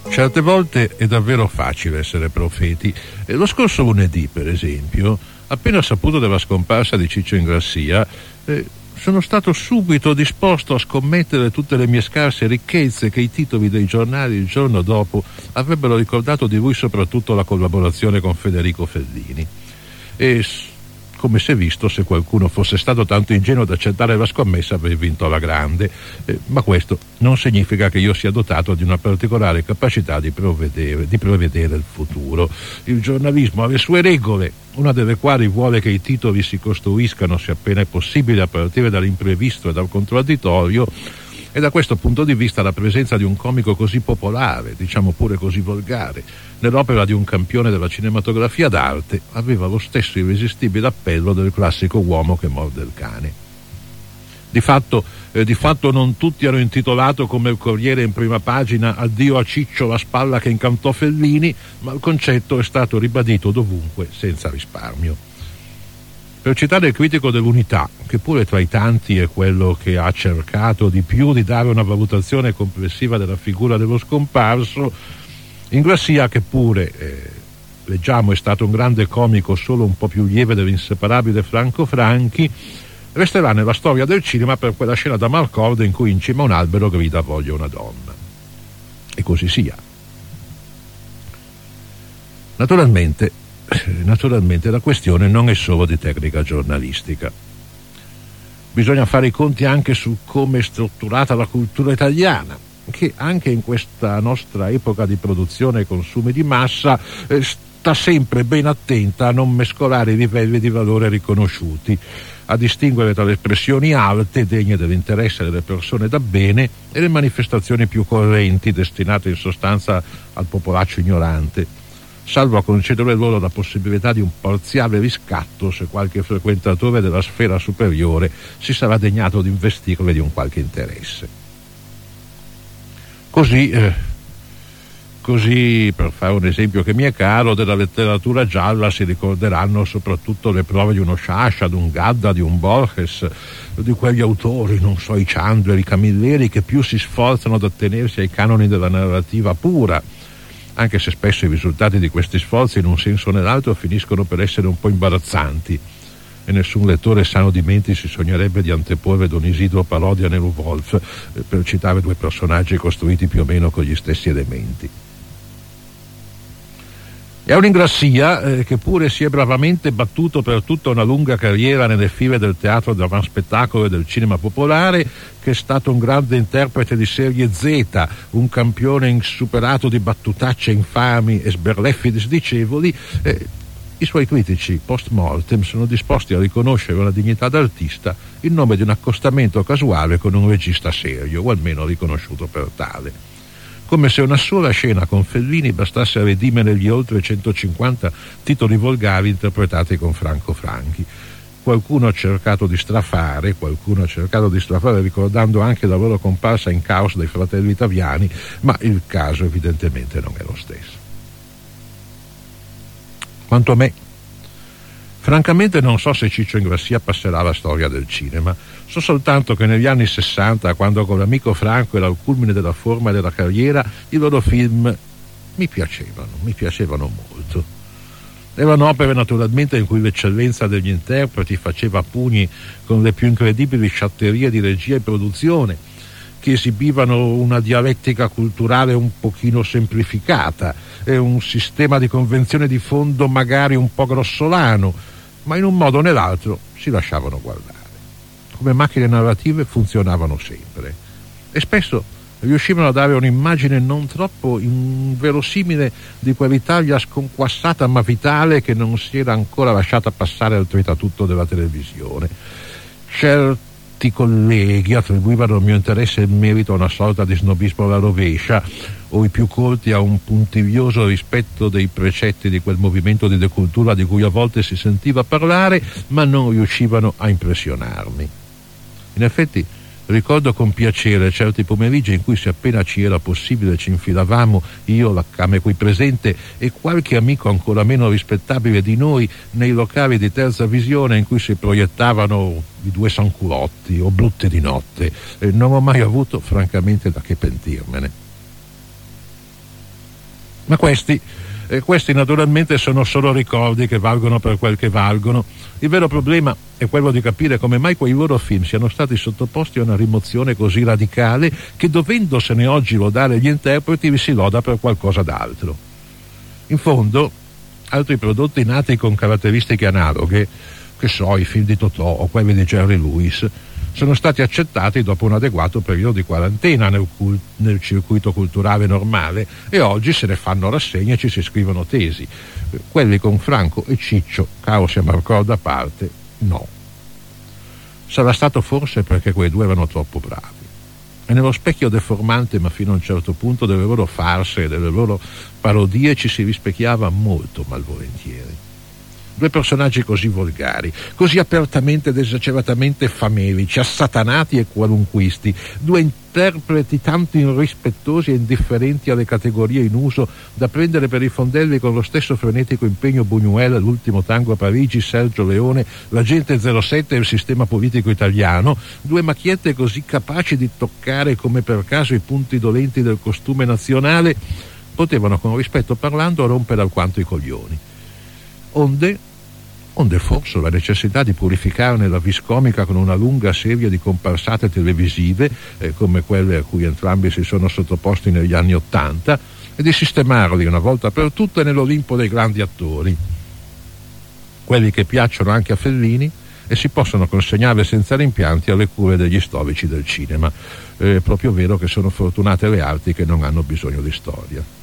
Certe volte è davvero facile essere profeti. Lo scorso lunedì, per esempio, appena saputo della scomparsa di Ciccio Ingrassia, sono stato subito disposto a scommettere tutte le mie scarse ricchezze che i titoli dei giornali il giorno dopo avrebbero ricordato di lui soprattutto la collaborazione con Federico Fellini. E come si è visto, se qualcuno fosse stato tanto ingenuo da accettare la scommessa avrei vinto alla grande, ma questo non significa che io sia dotato di una particolare capacità di prevedere il futuro. Il giornalismo ha le sue regole, una delle quali vuole che i titoli si costruiscano se appena è possibile a partire dall'imprevisto e dal contraddittorio, e da questo punto di vista la presenza di un comico così popolare, diciamo pure così volgare, nell'opera di un campione della cinematografia d'arte aveva lo stesso irresistibile appello del classico uomo che morde il cane. Di fatto non tutti hanno intitolato come il Corriere in prima pagina "Addio a Ciccio, la spalla che incantò Fellini", ma il concetto è stato ribadito dovunque senza risparmio. Per citare il critico dell'Unità, che pure tra i tanti è quello che ha cercato di più di dare una valutazione complessiva della figura dello scomparso, Ingrassia, che pure leggiamo è stato un grande comico solo un po' più lieve dell'inseparabile Franco Franchi, resterà nella storia del cinema per quella scena da Marcord in cui in cima a un albero grida "voglio una donna". E così sia. Naturalmente la questione non è solo di tecnica giornalistica. Bisogna fare i conti anche su come è strutturata la cultura italiana, che anche in questa nostra epoca di produzione e consumi di massa sta sempre ben attenta a non mescolare i livelli di valore riconosciuti, a distinguere tra le espressioni alte, degne dell'interesse delle persone da bene, e le manifestazioni più correnti, destinate in sostanza al popolaccio ignorante, salvo a concedere loro la possibilità di un parziale riscatto se qualche frequentatore della sfera superiore si sarà degnato di investirle di un qualche interesse. Così, per fare un esempio che mi è caro, della letteratura gialla si ricorderanno soprattutto le prove di uno Sciascia, di un Gadda, di un Borges, di quegli autori, non so, i Chandler, i Camilleri, che più si sforzano ad attenersi ai canoni della narrativa pura, anche se spesso i risultati di questi sforzi in un senso o nell'altro finiscono per essere un po' imbarazzanti, e nessun lettore sano di mente si sognerebbe di anteporre Don Isidro Parodia a Nero Wolf, per citare due personaggi costruiti più o meno con gli stessi elementi. È un Ingrassia che pure si è bravamente battuto per tutta una lunga carriera nelle file del teatro d'avan spettacolo e del cinema popolare, che è stato un grande interprete di serie Z, un campione insuperato di battutacce infami e sberleffi disdicevoli. I suoi critici post mortem sono disposti a riconoscere la dignità d'artista in nome di un accostamento casuale con un regista serio, o almeno riconosciuto per tale. Come se una sola scena con Fellini bastasse a redimere gli oltre 150 titoli volgari interpretati con Franco Franchi. Qualcuno ha cercato di strafare ricordando anche la loro comparsa in Caos dei fratelli Taviani, ma il caso evidentemente non è lo stesso. Quanto a me, francamente non so se Ciccio Ingrassia passerà alla storia del cinema. So soltanto che negli anni 60, quando con l'amico Franco era al culmine della forma e della carriera, i loro film mi piacevano molto. Erano opere naturalmente in cui l'eccellenza degli interpreti faceva a pugni con le più incredibili sciatterie di regia e produzione, che esibivano una dialettica culturale un pochino semplificata e un sistema di convenzione di fondo magari un po' grossolano, ma in un modo o nell'altro si lasciavano guardare. Come macchine narrative funzionavano sempre e spesso riuscivano a dare un'immagine non troppo inverosimile di quell'Italia sconquassata ma vitale che non si era ancora lasciata passare al tretatutto della televisione. Certi colleghi attribuivano il mio interesse e il merito a una sorta di snobismo alla rovescia, o i più colti a un puntiglioso rispetto dei precetti di quel movimento di decultura di cui a volte si sentiva parlare, ma non riuscivano a impressionarmi. In effetti ricordo con piacere certi pomeriggi in cui, se appena ci era possibile, ci infilavamo, io, la Came qui presente e qualche amico ancora meno rispettabile di noi, nei locali di terza visione in cui si proiettavano i due Sanculotti o Brutte di notte. Non ho mai avuto francamente da che pentirmene. Ma questi naturalmente sono solo ricordi che valgono per quel che valgono. Il vero problema è quello di capire come mai quei loro film siano stati sottoposti a una rimozione così radicale che, dovendosene oggi lodare gli interpreti, vi si loda per qualcosa d'altro. In fondo, altri prodotti nati con caratteristiche analoghe, che so, i film di Totò o quelli di Jerry Lewis, sono stati accettati dopo un adeguato periodo di quarantena nel circuito culturale normale, e oggi se ne fanno rassegne e ci si scrivono tesi. Quelli con Franco e Ciccio, caos e Marcò da parte, no. Sarà stato forse perché quei due erano troppo bravi, e nello specchio deformante ma fino a un certo punto delle loro farse e delle loro parodie ci si rispecchiava molto malvolentieri. Due personaggi così volgari, così apertamente ed esageratamente famelici, assatanati e qualunquisti, due interpreti tanto irrispettosi e indifferenti alle categorie in uso da prendere per i fondelli con lo stesso frenetico impegno Buñuel, L'ultimo tango a Parigi, Sergio Leone, l'Agente 07 e il sistema politico italiano, due macchiette così capaci di toccare come per caso i punti dolenti del costume nazionale, potevano, con rispetto parlando, rompere alquanto i coglioni. Onde forse la necessità di purificarne la vis comica con una lunga serie di comparsate televisive, come quelle a cui entrambi si sono sottoposti negli anni '80, e di sistemarli una volta per tutte nell'Olimpo dei grandi attori, quelli che piacciono anche a Fellini e si possono consegnare senza rimpianti alle cure degli storici del cinema. È proprio vero che sono fortunate le arti che non hanno bisogno di storia.